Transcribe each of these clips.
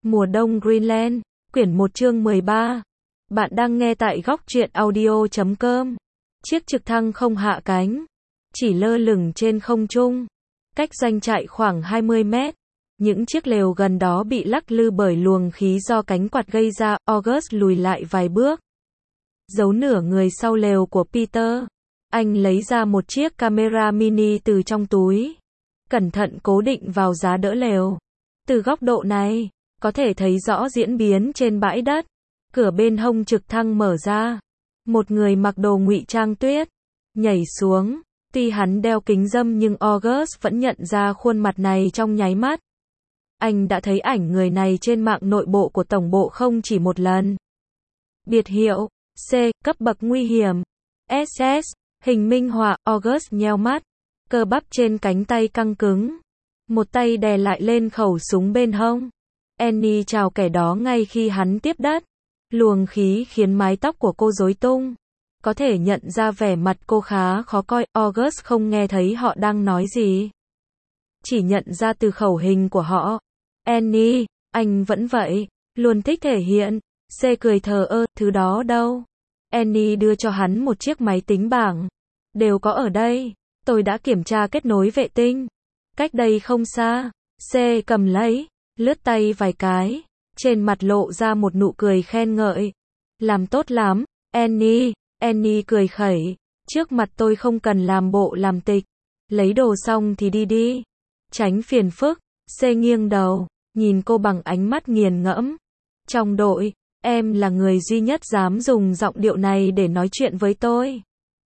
Mùa đông Greenland, quyển 1 chương 13. Bạn đang nghe tại góc truyện audio.com. Chiếc trực thăng không hạ cánh, chỉ lơ lửng trên không trung, cách doanh trại khoảng 20 mét. Những chiếc lều gần đó bị lắc lư bởi luồng khí do cánh quạt gây ra. August lùi lại vài bước, giấu nửa người sau lều của Peter. Anh lấy ra một chiếc camera mini từ trong túi, cẩn thận cố định vào giá đỡ lều. Từ góc độ này, có thể thấy rõ diễn biến trên bãi đất. Cửa bên hông trực thăng mở ra. Một người mặc đồ ngụy trang tuyết nhảy xuống. Tuy hắn đeo kính râm nhưng August vẫn nhận ra khuôn mặt này trong nháy mắt. Anh đã thấy ảnh người này trên mạng nội bộ của tổng bộ không chỉ một lần. Biệt hiệu C, cấp bậc nguy hiểm. SS, hình minh họa. August nheo mắt, cơ bắp trên cánh tay căng cứng. Một tay đè lại lên khẩu súng bên hông. Annie chào kẻ đó ngay khi hắn tiếp đất. Luồng khí khiến mái tóc của cô rối tung. Có thể nhận ra vẻ mặt cô khá khó coi. August không nghe thấy họ đang nói gì, chỉ nhận ra từ khẩu hình của họ. Annie, anh vẫn vậy, luôn thích thể hiện. C cười thờ ơ, thứ đó đâu? Annie đưa cho hắn một chiếc máy tính bảng. Đều có ở đây, tôi đã kiểm tra kết nối vệ tinh. Cách đây không xa. C cầm lấy, lướt tay vài cái, trên mặt lộ ra một nụ cười khen ngợi. Làm tốt lắm, Annie. Annie cười khẩy, trước mặt tôi không cần làm bộ làm tịch. Lấy đồ xong thì đi đi, tránh phiền phức. C nghiêng đầu, nhìn cô bằng ánh mắt nghiền ngẫm. Trong đội, em là người duy nhất dám dùng giọng điệu này để nói chuyện với tôi.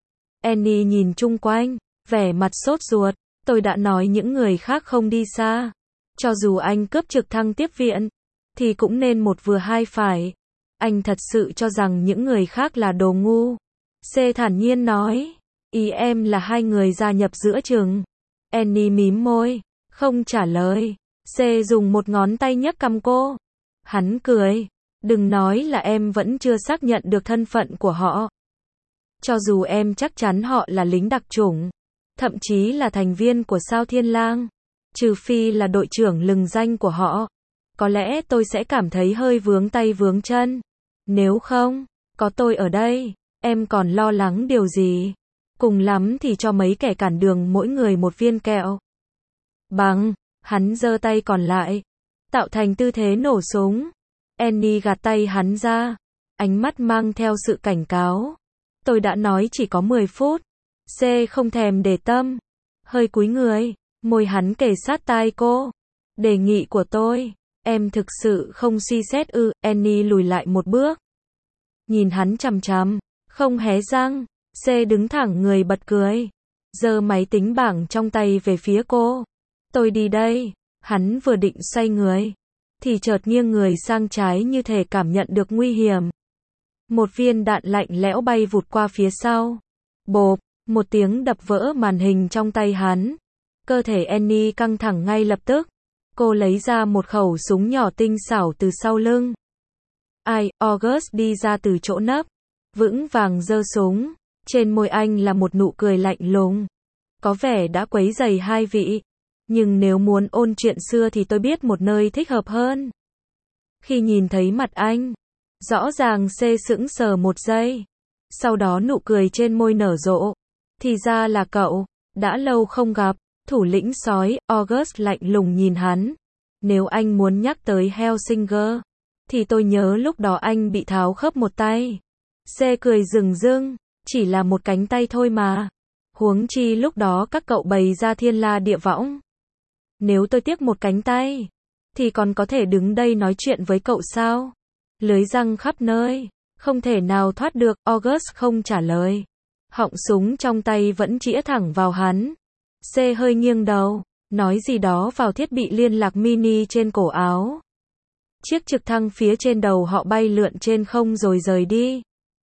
Annie nhìn chung quanh, vẻ mặt sốt ruột. Tôi đã nói những người khác không đi xa. Cho dù anh cướp trực thăng tiếp viện, thì cũng nên một vừa hai phải. Anh thật sự cho rằng những người khác là đồ ngu. C thản nhiên nói. Ý em là hai người gia nhập giữa chừng. Annie mím môi, không trả lời. C dùng một ngón tay nhấc cằm cô. Hắn cười. Đừng nói là em vẫn chưa xác nhận được thân phận của họ. Cho dù em chắc chắn họ là lính đặc chủng, thậm chí là thành viên của Sao Thiên Lang, trừ phi là đội trưởng lừng danh của họ, có lẽ tôi sẽ cảm thấy hơi vướng tay vướng chân. Nếu không, có tôi ở đây, em còn lo lắng điều gì? Cùng lắm thì cho mấy kẻ cản đường mỗi người một viên kẹo. Bằng, hắn giơ tay còn lại, tạo thành tư thế nổ súng. Annie gạt tay hắn ra, ánh mắt mang theo sự cảnh cáo. Tôi đã nói chỉ có 10 phút. C không thèm để tâm, hơi cúi người, môi hắn kề sát tai cô. Đề nghị của tôi, em thực sự không suy xét ư? Annie lùi lại một bước, nhìn hắn chằm chằm, không hé răng. C đứng thẳng người bật cười, giơ máy tính bảng trong tay về phía cô. Tôi đi đây. Hắn vừa định xoay người, thì chợt nghiêng người sang trái như thể cảm nhận được nguy hiểm. Một viên đạn lạnh lẽo bay vụt qua phía sau. Bộp, một tiếng đập vỡ màn hình trong tay hắn. Cơ thể Annie căng thẳng ngay lập tức. Cô lấy ra một khẩu súng nhỏ tinh xảo từ sau lưng. Ai? August đi ra từ chỗ nấp, vững vàng giơ súng. Trên môi anh là một nụ cười lạnh lùng. Có vẻ đã quấy rầy hai vị, nhưng nếu muốn ôn chuyện xưa thì tôi biết một nơi thích hợp hơn. Khi nhìn thấy mặt anh, rõ ràng C sững sờ một giây. Sau đó nụ cười trên môi nở rộ. Thì ra là cậu, đã lâu không gặp, thủ lĩnh sói. August lạnh lùng nhìn hắn. Nếu anh muốn nhắc tới Hellsinger, thì tôi nhớ lúc đó anh bị tháo khớp một tay. C cười rừng rưng, chỉ là một cánh tay thôi mà. Huống chi lúc đó các cậu bày ra thiên la địa võng. Nếu tôi tiếc một cánh tay, thì còn có thể đứng đây nói chuyện với cậu sao? Lưới răng khắp nơi, không thể nào thoát được. August không trả lời. Họng súng trong tay vẫn chĩa thẳng vào hắn. C hơi nghiêng đầu, nói gì đó vào thiết bị liên lạc mini trên cổ áo. Chiếc trực thăng phía trên đầu họ bay lượn trên không rồi rời đi.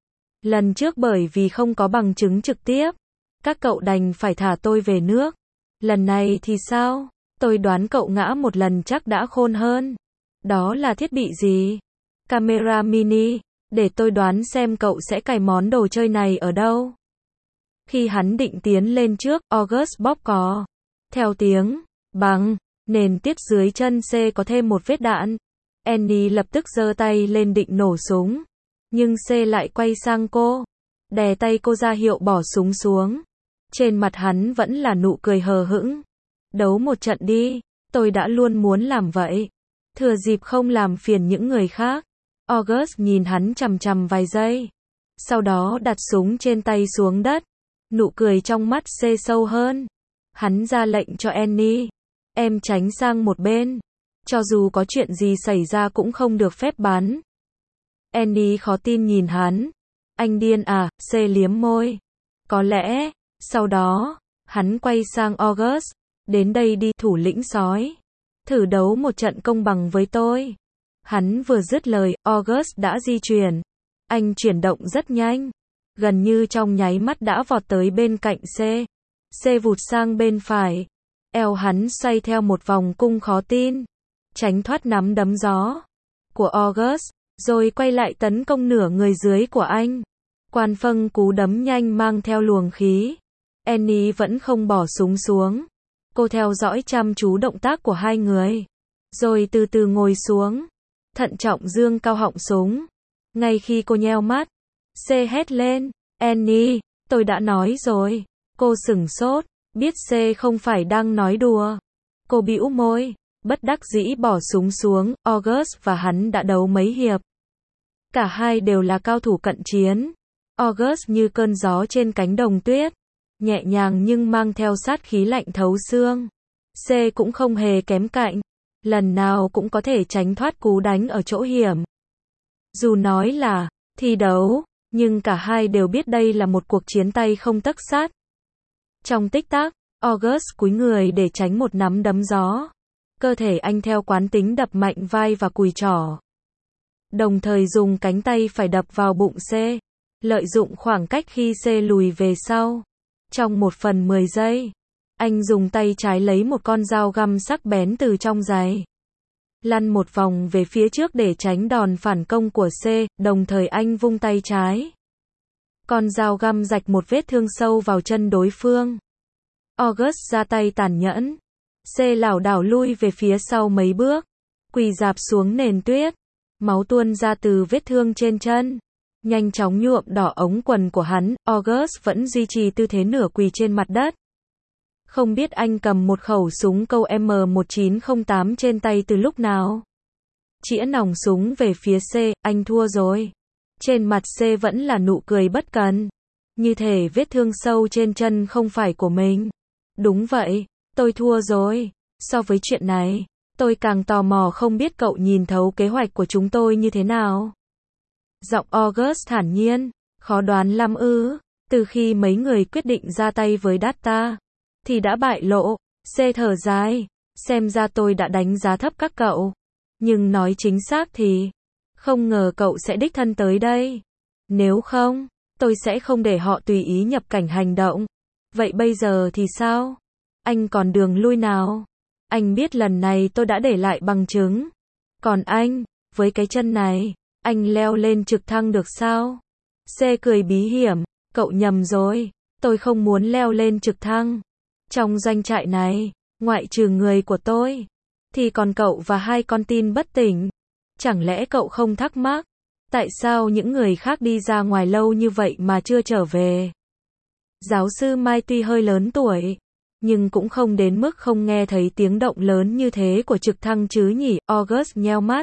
Lần trước bởi vì không có bằng chứng trực tiếp, các cậu đành phải thả tôi về nước. Lần này thì sao? Tôi đoán cậu ngã một lần chắc đã khôn hơn. Đó là thiết bị gì? Camera mini. Để tôi đoán xem cậu sẽ cài món đồ chơi này ở đâu. Khi hắn định tiến lên trước, August bóp cò. Theo tiếng bằng, nền tuyết dưới chân C có thêm một vết đạn. Annie lập tức giơ tay lên định nổ súng. Nhưng C lại quay sang cô. Đè tay cô ra hiệu bỏ súng xuống. Trên mặt hắn vẫn là nụ cười hờ hững. Đấu một trận đi, tôi đã luôn muốn làm vậy. Thừa dịp không làm phiền những người khác. August nhìn hắn chằm chằm vài giây. Sau đó đặt súng trên tay xuống đất. Nụ cười trong mắt C sâu hơn. Hắn ra lệnh cho Annie. Em tránh sang một bên. Cho dù có chuyện gì xảy ra cũng không được phép bắn. Annie khó tin nhìn hắn. Anh điên à, C liếm môi. Có lẽ, sau đó, hắn quay sang August. Đến đây đi thủ lĩnh sói. Thử đấu một trận công bằng với tôi. Hắn vừa dứt lời, August đã di chuyển. Anh chuyển động rất nhanh. Gần như trong nháy mắt đã vọt tới bên cạnh C. C vụt sang bên phải. Eo hắn xoay theo một vòng cung khó tin. Tránh thoát nắm đấm gió của August. Rồi quay lại tấn công nửa người dưới của anh. Quan phâng cú đấm nhanh mang theo luồng khí. Annie vẫn không bỏ súng xuống. Cô theo dõi chăm chú động tác của hai người. Rồi từ từ ngồi xuống. Thận trọng dương cao họng súng. Ngay khi cô nheo mắt, C hét lên. Annie, tôi đã nói rồi. Cô sửng sốt. Biết C không phải đang nói đùa. Cô bĩu môi. Bất đắc dĩ bỏ súng xuống. August và hắn đã đấu mấy hiệp. Cả hai đều là cao thủ cận chiến. August như cơn gió trên cánh đồng tuyết. Nhẹ nhàng nhưng mang theo sát khí lạnh thấu xương. C cũng không hề kém cạnh. Lần nào cũng có thể tránh thoát cú đánh ở chỗ hiểm. Dù nói là thi đấu, nhưng cả hai đều biết đây là một cuộc chiến tay không tấc sắt. Trong tích tắc, August cúi người để tránh một nắm đấm gió. Cơ thể anh theo quán tính đập mạnh vai và cùi trỏ. Đồng thời dùng cánh tay phải đập vào bụng C. Lợi dụng khoảng cách khi C lùi về sau. Trong 1/10 giây, anh dùng tay trái lấy một con dao găm sắc bén từ trong giày. Lăn một vòng về phía trước để tránh đòn phản công của C, đồng thời anh vung tay trái. Con dao găm rạch một vết thương sâu vào chân đối phương. August ra tay tàn nhẫn. C lảo đảo lui về phía sau mấy bước. Quỳ rạp xuống nền tuyết. Máu tuôn ra từ vết thương trên chân. Nhanh chóng nhuộm đỏ ống quần của hắn. August vẫn duy trì tư thế nửa quỳ trên mặt đất. Không biết anh cầm một khẩu súng câu M1908 trên tay từ lúc nào. Chĩa nòng súng về phía C, anh thua rồi. Trên mặt C vẫn là nụ cười bất cần. Như thể vết thương sâu trên chân không phải của mình. Đúng vậy, tôi thua rồi. So với chuyện này, tôi càng tò mò không biết cậu nhìn thấu kế hoạch của chúng tôi như thế nào. Giọng August thản nhiên, khó đoán lắm ư. Từ khi mấy người quyết định ra tay với Data, thì đã bại lộ. C thở dài, xem ra tôi đã đánh giá thấp các cậu. Nhưng nói chính xác thì, không ngờ cậu sẽ đích thân tới đây. Nếu không, tôi sẽ không để họ tùy ý nhập cảnh hành động. Vậy bây giờ thì sao? Anh còn đường lui nào? Anh biết lần này tôi đã để lại bằng chứng. Còn anh, với cái chân này, anh leo lên trực thăng được sao? C cười bí hiểm, cậu nhầm rồi, tôi không muốn leo lên trực thăng. Trong doanh trại này, ngoại trừ người của tôi, thì còn cậu và hai con tin bất tỉnh. Chẳng lẽ cậu không thắc mắc, tại sao những người khác đi ra ngoài lâu như vậy mà chưa trở về? Giáo sư Mai tuy hơi lớn tuổi, nhưng cũng không đến mức không nghe thấy tiếng động lớn như thế của trực thăng chứ nhỉ? August nheo mắt,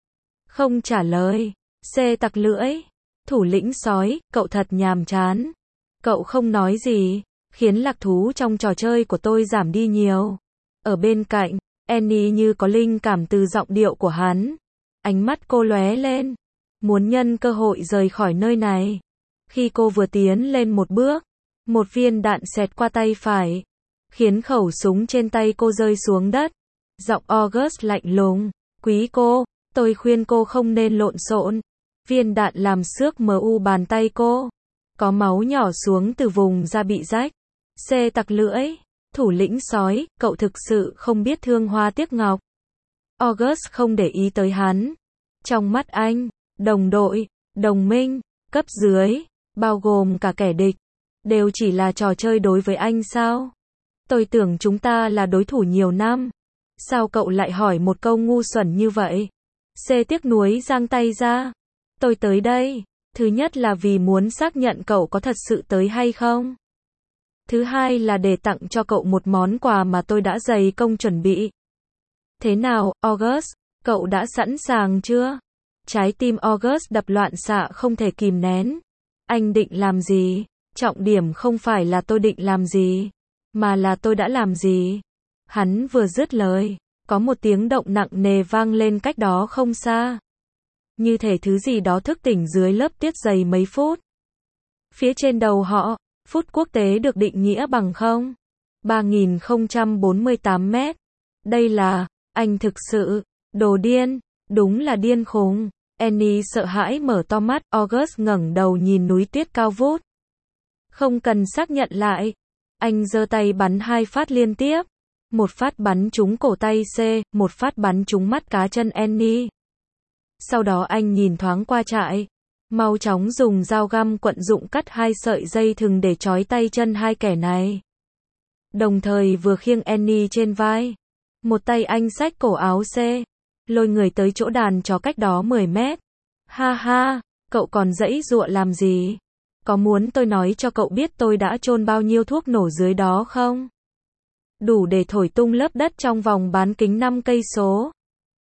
không trả lời. C tặc lưỡi, thủ lĩnh sói, cậu thật nhàm chán. Cậu không nói gì, khiến lạc thú trong trò chơi của tôi giảm đi nhiều. Ở bên cạnh, Annie như có linh cảm từ giọng điệu của hắn. Ánh mắt cô lóe lên, muốn nhân cơ hội rời khỏi nơi này. Khi cô vừa tiến lên một bước, một viên đạn xẹt qua tay phải, khiến khẩu súng trên tay cô rơi xuống đất. Giọng August lạnh lùng, quý cô, tôi khuyên cô không nên lộn xộn. Viên đạn làm xước mu bàn tay cô. Có máu nhỏ xuống từ vùng da bị rách. C tặc lưỡi, thủ lĩnh sói, cậu thực sự không biết thương hoa tiếc ngọc. August không để ý tới hắn. Trong mắt anh, đồng đội, đồng minh, cấp dưới, bao gồm cả kẻ địch, đều chỉ là trò chơi đối với anh sao? Tôi tưởng chúng ta là đối thủ nhiều năm. Sao cậu lại hỏi một câu ngu xuẩn như vậy? C tiếc nuối giang tay ra. Tôi tới đây. Thứ nhất là vì muốn xác nhận cậu có thật sự tới hay không. Thứ hai là để tặng cho cậu một món quà mà tôi đã dày công chuẩn bị. Thế nào, August? Cậu đã sẵn sàng chưa? Trái tim August đập loạn xạ không thể kìm nén. Anh định làm gì? Trọng điểm không phải là tôi định làm gì, mà là tôi đã làm gì. Hắn vừa dứt lời, có một tiếng động nặng nề vang lên cách đó không xa. Như thể thứ gì đó thức tỉnh dưới lớp tuyết dày mấy phút. Phía trên đầu họ, phút quốc tế được định nghĩa bằng 3048 mét. Đây là, anh thực sự, đồ điên, đúng là điên khùng. Annie sợ hãi mở to mắt, August ngẩng đầu nhìn núi tuyết cao vút. Không cần xác nhận lại. Anh giơ tay bắn 2 phát liên tiếp. Một phát bắn trúng cổ tay C, một phát bắn trúng mắt cá chân Annie. Sau đó anh nhìn thoáng qua trại. Mau chóng dùng dao găm quận dụng cắt 2 sợi dây thừng để trói tay chân hai kẻ này. Đồng thời vừa khiêng Annie trên vai. Một tay anh xách cổ áo C, lôi người tới chỗ đàn chó cách đó 10 mét. Ha ha, cậu còn giãy giụa làm gì? Có muốn tôi nói cho cậu biết tôi đã chôn bao nhiêu thuốc nổ dưới đó không? Đủ để thổi tung lớp đất trong vòng bán kính 5 cây số.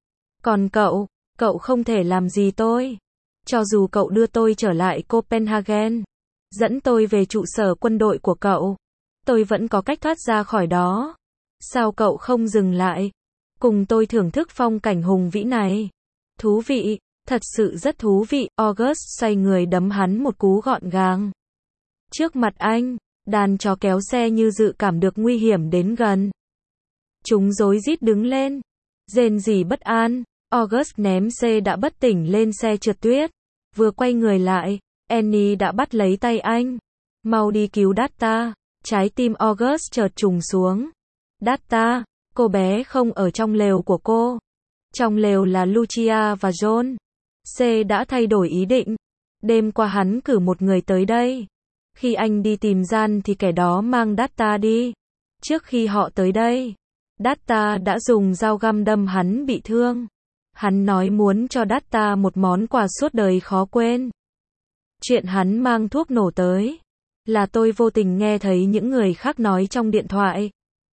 Còn cậu không thể làm gì tôi. Cho dù cậu đưa tôi trở lại Copenhagen, dẫn tôi về trụ sở quân đội của cậu, tôi vẫn có cách thoát ra khỏi đó. Sao cậu không dừng lại? Cùng tôi thưởng thức phong cảnh hùng vĩ này. Thú vị, thật sự rất thú vị. August xoay người đấm hắn một cú gọn gàng. Trước mặt anh, đàn chó kéo xe như dự cảm được nguy hiểm đến gần. Chúng rối rít đứng lên, rên rỉ bất an. August ném C đã bất tỉnh lên xe trượt tuyết. Vừa quay người lại, Annie đã bắt lấy tay anh. Mau đi cứu Data. Trái tim August chợt trùng xuống. Data, cô bé không ở trong lều của cô. Trong lều là Lucia và John. C đã thay đổi ý định. Đêm qua hắn cử một người tới đây. Khi anh đi tìm gian thì kẻ đó mang Data đi. Trước khi họ tới đây, Data đã dùng dao găm đâm hắn bị thương. Hắn nói muốn cho Data một món quà suốt đời khó quên. Chuyện hắn mang thuốc nổ tới là tôi vô tình nghe thấy những người khác nói trong điện thoại.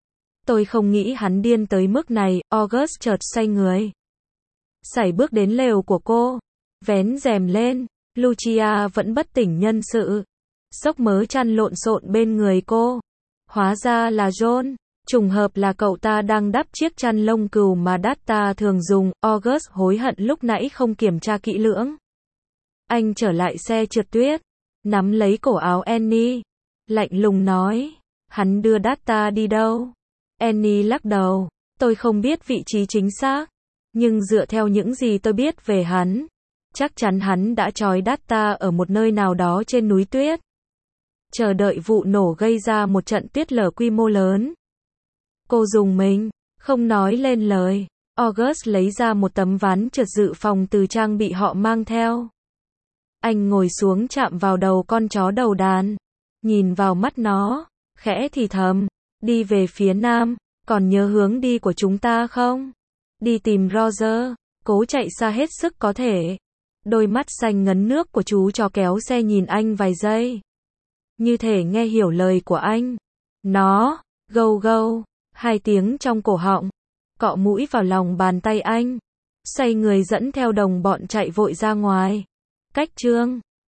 Tôi không nghĩ hắn điên tới mức này. August chợt xoay người, sải bước đến lều của cô, vén rèm lên. Lucia vẫn bất tỉnh nhân sự, xốc mớ chăn lộn xộn bên người cô. Hóa ra là John. Trùng hợp là cậu ta đang đắp chiếc chăn lông cừu mà Data thường dùng. August hối hận lúc nãy không kiểm tra kỹ lưỡng. Anh trở lại xe trượt tuyết, nắm lấy cổ áo Annie, lạnh lùng nói, hắn đưa Data đi đâu? Annie lắc đầu, tôi không biết vị trí chính xác, nhưng dựa theo những gì tôi biết về hắn, chắc chắn hắn đã trói Data ở một nơi nào đó trên núi tuyết, chờ đợi vụ nổ gây ra một trận tuyết lở quy mô lớn. Cô dùng mình, không nói lên lời. August lấy ra một tấm ván trượt dự phòng từ trang bị họ mang theo. Anh ngồi xuống chạm vào đầu con chó đầu đàn, nhìn vào mắt nó, khẽ thì thầm, đi về phía nam, còn nhớ hướng đi của chúng ta không? Đi tìm Roger, cố chạy xa hết sức có thể. Đôi mắt xanh ngấn nước của chú chó kéo xe nhìn anh vài giây, như thể nghe hiểu lời của anh. Nó, gâu gâu, 2 tiếng trong cổ họng, cọ mũi vào lòng bàn tay anh, xoay người dẫn theo đồng bọn chạy vội ra ngoài. Cách chương